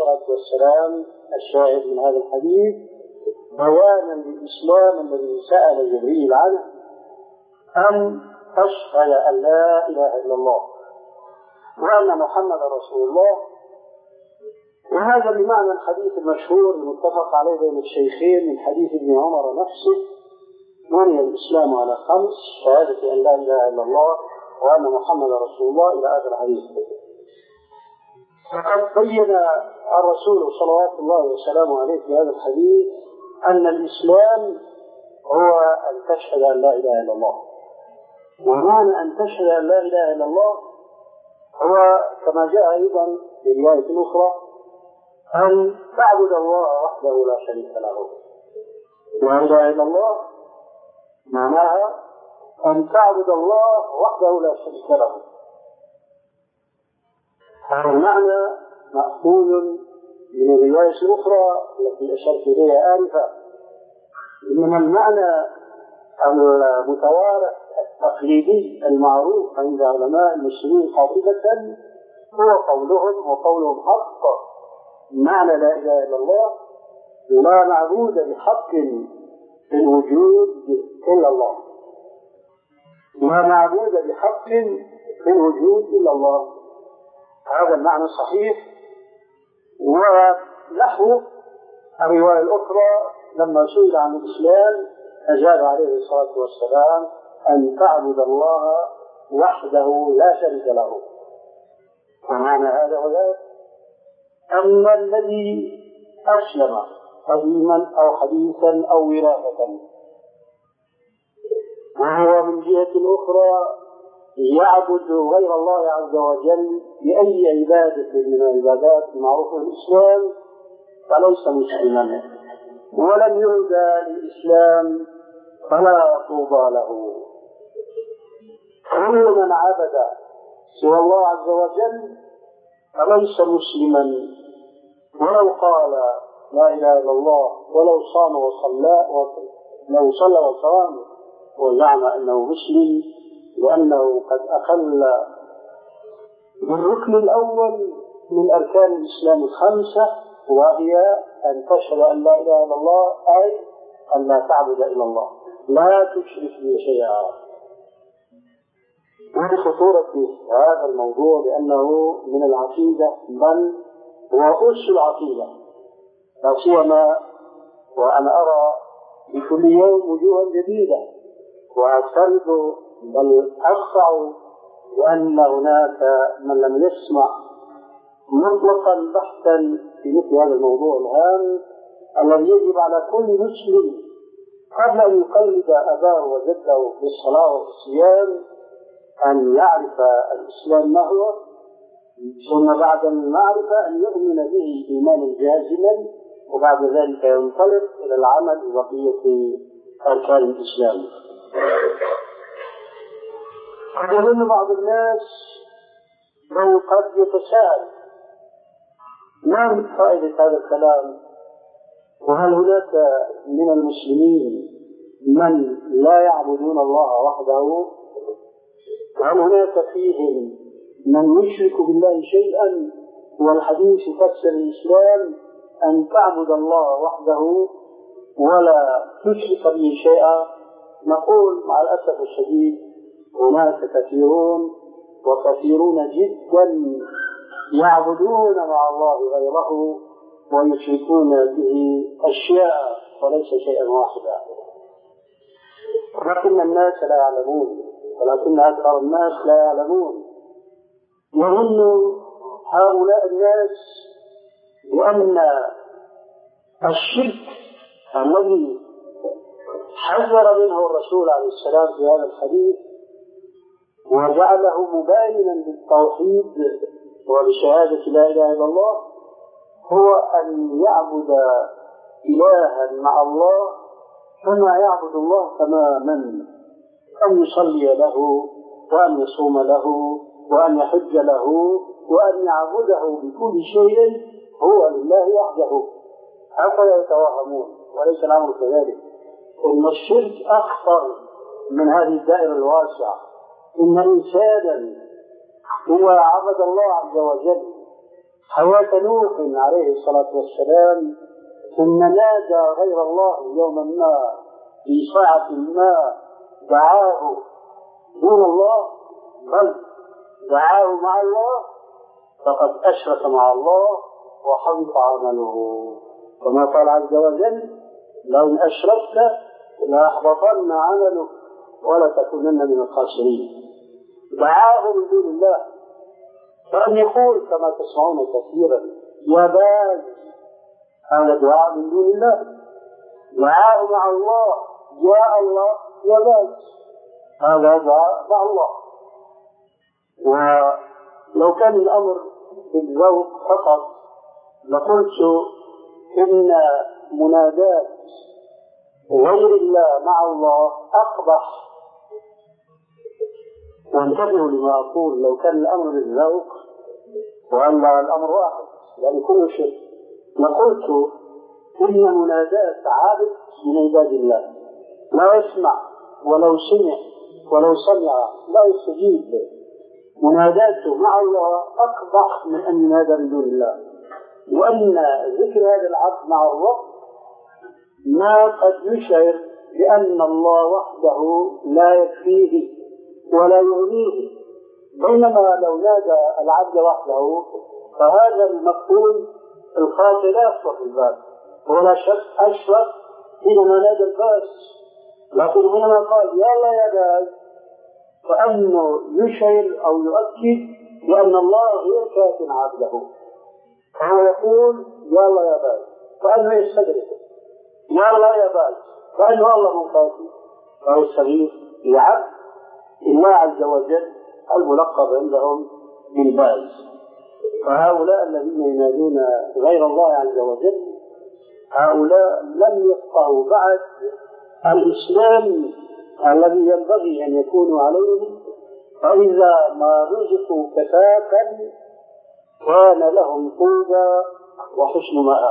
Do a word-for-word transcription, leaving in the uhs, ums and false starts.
الصلاة والسلام الشاهد من هذا الحديث بيانا للإسلام الذي سأل جبريل عنه أن تشهد أن لا إله إلا الله وأن محمد رسول الله. وهذا بمعنى الحديث المشهور المتفق عليه بين الشيخين من حديث ابن عمر نفسه: بني الإسلام على خمس: شهادة أن لا إله إلا الله وأن محمد رسول الله، إلى آخر الحديث. فقد بين الرسول صلوات الله وسلامه عليه في هذا الحديث أن الإسلام هو أن تشهد أن لا إله إلا الله. ومعنى أن تشهد أن لا إله إلا الله هو كما جاء أيضا في رواية أخرى أن تعبد الله وحده لا شريك له. لا إله إلا الله معناها أن تعبد الله وحده لا شريك له. هذا المعنى مأخوذ من الرواية الأخرى التي أشرت إليها آنفا. إنما المعنى المتوارث التقليدي المعروف عند علماء المسلمين قاطبة هو قولهم وقولهم حق: معنى لا إله إلا الله لا معبود بحق في الوجود إلا الله. لا معبود بحق في الوجود إلا الله. هذا المعنى صحيح. ونحو الرواية الأخرى لما سئل عن الإسلام أجاب عليه الصلاة والسلام: أن تعبد الله وحده لا شريك له. ومعنى هذا وذاك أن الذي أسلم قديما أو حديثا أو وراثة وهو من جهة أخرى يعبد غير الله عز وجل بأي عبادة من العبادات المعروفة في الإسلام فليس مسلما، ولم يهدى للإسلام فلا طوبى له. كل من عبد سوى الله عز وجل فليس مسلما، ولو قال لا إله إلا الله ولو صام وصلى لو صلى وصام وزعم أنه مسلم، لأنه قد أخل بالركن الأول من أركان الإسلام الخمسة، وهي أن تشهد أن لا إله إلا الله، أي أن لا تعبد إلا الله، لا تشرك به شيئا. ولخطورة هذا الموضوع لأنه من العقيدة بل هو أس العقيدة، لا سيما وأنا أرى بكل يوم وجوها جديدة، وأفترض بل أخطأ بأن هناك من لم يسمع مطلقا بحثا في مثل هذا الموضوع الهام الذي يجب على كل مسلم قبل أن يقلد أباه وجده في الصلاة وفي الصيام أن يعرف الإسلام ما هو، ثم بعد المعرفة أن يؤمن به إيمانا جازما، وبعد ذلك ينطلق إلى العمل ببقية أركان الإسلام. قد يظن بعض الناس لو قد يتساءل: ما فائدة هذا الكلام؟ وهل هناك من المسلمين من لا يعبدون الله وحده؟ وهل هناك فيهم من يشرك بالله شيئا؟ والحديث يفسر الإسلام أن تعبد الله وحده ولا تشرك به شيئا. نقول مع الأسف الشديد هناك كثيرون وكثيرون جدا يعبدون مع الله غيره ويشركون به أشياء وليس شيئا واحدا، ولكن الناس لا يعلمون، ولكن أكثر الناس لا يعلمون. يظن هؤلاء الناس بأن الشرك الذي حذر منه الرسول عليه السلام في هذا الحديث وجعله مباينا بالتوحيد وبشهادة لا إله إلا الله هو أن يعبد إلها مع الله كما يعبد الله تماما، أن يصلي له وأن يصوم له وأن يحج له وأن يعبده بكل شيء هو لله وحده. هكذا يتوهمون، وليس الأمر كذلك. إن الشرك أخطر من هذه الدائرة الواسعة. إن إنسانا هو عبد الله عز وجل حياة نوح عليه الصلاة والسلام، ثم نادى غير الله يوما ما في ساعة ما دعاه دون الله، بل دعاه مع الله، فقد أشرك مع الله وحبط عمله. كما قال عز وجل: لو أشركت ليحبطن عمله ولتكونن من الخاسرين. دعاه من دون الله، فأن يقول كما تسمعون كثيرا: يا باز، هذا دعاء من دون الله. دعاه مع الله: يا الله يا باز، هذا دعاء مع الله. ولو كان الأمر بالذوق فقط لقلت إن منادات غير الله مع الله أقبح. وانتبهوا لما أقول، لو كان الأمر بالذوق وأن الأمر واحد يعني كل شيء، لقلت إن منادات عابد من عباد الله لا يسمع ولو سمع ولو سمع لا يستجيب له، مناداته مع الله أقبح من أن ينادى من دون الله. وأن ذكر هذا العبد مع الرب ما قد يشعر بأن الله وحده لا يكفيه ولا يغنيه، بينما لو نادى العبد وحده فهذا المفهوم الخاطئ لا يخطر في البال، ولا شك أشرف حينما نادى الباس. لكن حينما قال يا الله يا باس، فأنه يشعر أو يؤكد بأن الله غير كاف عبده، فهو يقول يا الله يا باس، فأنه يستدرك يا الله يا باس، فأنه الله مكافي، فهو يستغيث لعبد الله عز وجل الملقب عندهم بالباس. فهؤلاء الذين ينادون غير الله عز وجل، هؤلاء لم يفقهوا بعد الإسلام الذي ينبغي أن يكونوا عليه، فإذا ما رزقوا كفافا كان لهم طوبى وحسن مآب.